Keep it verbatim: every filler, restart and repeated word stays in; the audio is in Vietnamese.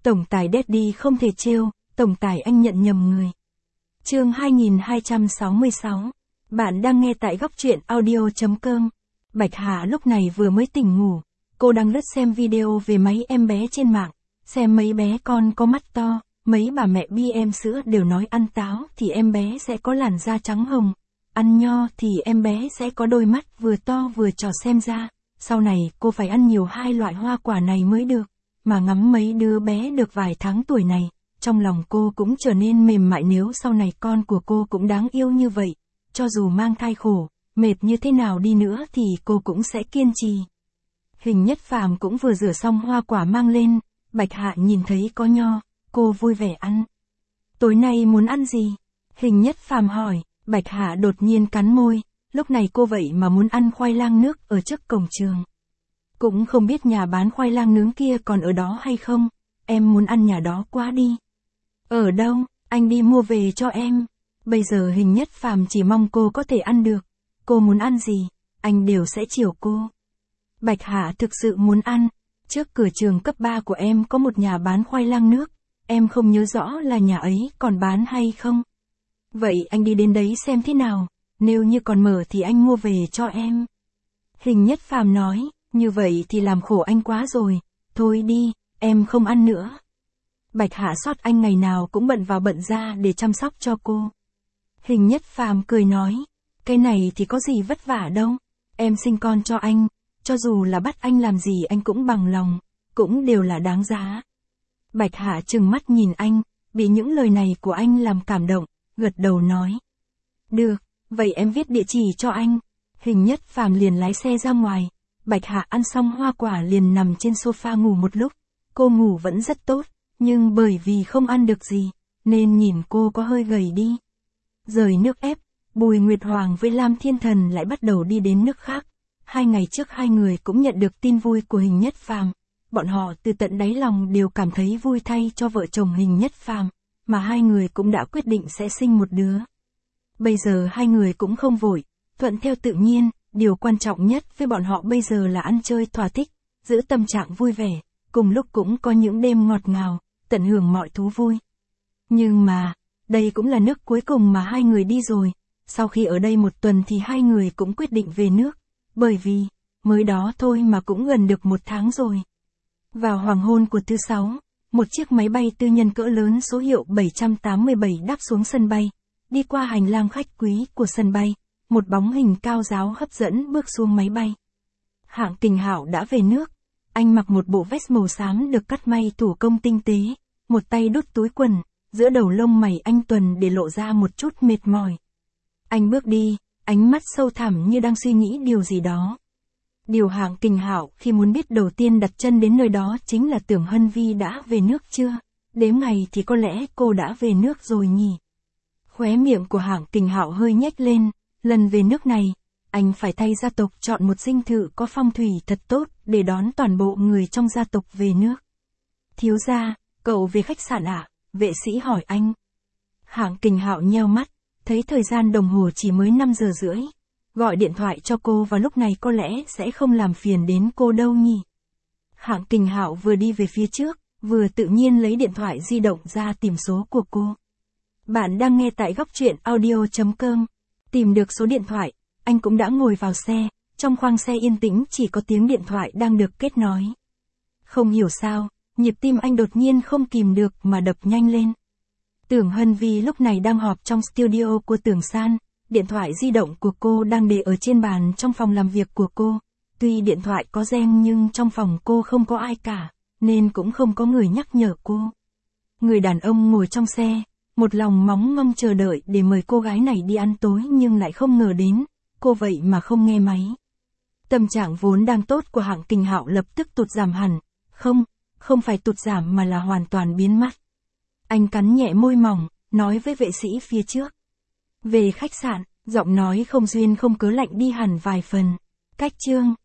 Tổng tài Daddy không thể trêu, tổng tài anh nhận nhầm người. Chương hai nghìn hai trăm sáu mươi sáu. Bạn đang nghe tại góc truyện audio chấm com. Bạch Hà lúc này vừa mới tỉnh ngủ. Cô đang lướt xem video về mấy em bé trên mạng. Xem mấy bé con có mắt to, mấy bà mẹ bi em sữa đều nói ăn táo thì em bé sẽ có làn da trắng hồng. Ăn nho thì em bé sẽ có đôi mắt vừa to vừa tròn xem ra. Sau này cô phải ăn nhiều hai loại hoa quả này mới được. Mà ngắm mấy đứa bé được vài tháng tuổi này, trong lòng cô cũng trở nên mềm mại nếu sau này con của cô cũng đáng yêu như vậy. Cho dù mang thai khổ, mệt như thế nào đi nữa thì cô cũng sẽ kiên trì. Hình Nhất Phàm cũng vừa rửa xong hoa quả mang lên, Bạch Hạ nhìn thấy có nho, cô vui vẻ ăn. Tối nay muốn ăn gì? Hình Nhất Phàm hỏi, Bạch Hạ đột nhiên cắn môi, lúc này cô vậy mà muốn ăn khoai lang nước ở trước cổng trường. Cũng không biết nhà bán khoai lang nướng kia còn ở đó hay không, em muốn ăn nhà đó quá đi. Ở đâu, anh đi mua về cho em. Bây giờ Hình Nhất Phàm chỉ mong cô có thể ăn được. Cô muốn ăn gì, anh đều sẽ chiều cô. Bạch Hạ thực sự muốn ăn. Trước cửa trường cấp ba của em có một nhà bán khoai lang nước. Em không nhớ rõ là nhà ấy còn bán hay không. Vậy anh đi đến đấy xem thế nào. Nếu như còn mở thì anh mua về cho em. Hình Nhất Phàm nói, như vậy thì làm khổ anh quá rồi. Thôi đi, em không ăn nữa. Bạch Hạ sót anh ngày nào cũng bận vào bận ra để chăm sóc cho cô. Hình Nhất Phàm cười nói, cái này thì có gì vất vả đâu. Em sinh con cho anh, cho dù là bắt anh làm gì anh cũng bằng lòng, cũng đều là đáng giá. Bạch Hạ trừng mắt nhìn anh, bị những lời này của anh làm cảm động, gật đầu nói. Được, vậy em viết địa chỉ cho anh. Hình Nhất Phàm liền lái xe ra ngoài. Bạch Hạ ăn xong hoa quả liền nằm trên sofa ngủ một lúc. Cô ngủ vẫn rất tốt, nhưng bởi vì không ăn được gì, nên nhìn cô có hơi gầy đi. Rời nước ép, Bùi Nguyệt Hoàng với Lam Thiên Thần lại bắt đầu đi đến nước khác. Hai ngày trước hai người cũng nhận được tin vui của Hình Nhất Phàm. Bọn họ từ tận đáy lòng đều cảm thấy vui thay cho vợ chồng Hình Nhất Phàm, mà hai người cũng đã quyết định sẽ sinh một đứa. Bây giờ hai người cũng không vội, thuận theo tự nhiên. Điều quan trọng nhất với bọn họ bây giờ là ăn chơi thỏa thích, giữ tâm trạng vui vẻ, cùng lúc cũng có những đêm ngọt ngào, tận hưởng mọi thú vui. Nhưng mà, đây cũng là nước cuối cùng mà hai người đi rồi. Sau khi ở đây một tuần thì hai người cũng quyết định về nước, bởi vì, mới đó thôi mà cũng gần được một tháng rồi. Vào hoàng hôn của thứ sáu, một chiếc máy bay tư nhân cỡ lớn số hiệu bảy trăm tám mươi bảy đáp xuống sân bay, đi qua hành lang khách quý của sân bay. Một bóng hình cao ráo hấp dẫn bước xuống máy bay. Hạng Kình Hạo đã về nước. Anh mặc một bộ vest màu xám được cắt may thủ công tinh tế, một tay đút túi quần, giữa đầu lông mày anh tuần để lộ ra một chút mệt mỏi. Anh bước đi, ánh mắt sâu thẳm như đang suy nghĩ điều gì đó. Điều Hạng Kình Hạo khi muốn biết đầu tiên đặt chân đến nơi đó chính là tưởng Hân Vi đã về nước chưa. Đếm ngày thì có lẽ cô đã về nước rồi nhỉ. Khóe miệng của Hạng Kình Hạo hơi nhếch lên. Lần về nước này, anh phải thay gia tộc chọn một dinh thự có phong thủy thật tốt để đón toàn bộ người trong gia tộc về nước. Thiếu gia, cậu về khách sạn ạ? Vệ sĩ hỏi anh. Hạng Kình Hạo nheo mắt, thấy thời gian đồng hồ chỉ mới năm giờ rưỡi. Gọi điện thoại cho cô vào lúc này có lẽ sẽ không làm phiền đến cô đâu nhỉ. Hạng Kình Hạo vừa đi về phía trước, vừa tự nhiên lấy điện thoại di động ra tìm số của cô. Bạn đang nghe tại góc truyện audio chấm com. Tìm được số điện thoại, anh cũng đã ngồi vào xe, trong khoang xe yên tĩnh chỉ có tiếng điện thoại đang được kết nối. Không hiểu sao, nhịp tim anh đột nhiên không kìm được mà đập nhanh lên. Tưởng Hân Vi lúc này đang họp trong studio của Tưởng San, điện thoại di động của cô đang để ở trên bàn trong phòng làm việc của cô. Tuy điện thoại có reng nhưng trong phòng cô không có ai cả, nên cũng không có người nhắc nhở cô. Người đàn ông ngồi trong xe, một lòng móng mong chờ đợi để mời cô gái này đi ăn tối nhưng lại không ngờ đến, cô vậy mà không nghe máy. Tâm trạng vốn đang tốt của Hạng Kình Hạo lập tức tụt giảm hẳn, không, không phải tụt giảm mà là hoàn toàn biến mất. Anh cắn nhẹ môi mỏng, nói với vệ sĩ phía trước. Về khách sạn, giọng nói không duyên không cớ lạnh đi hẳn vài phần. Cách chương.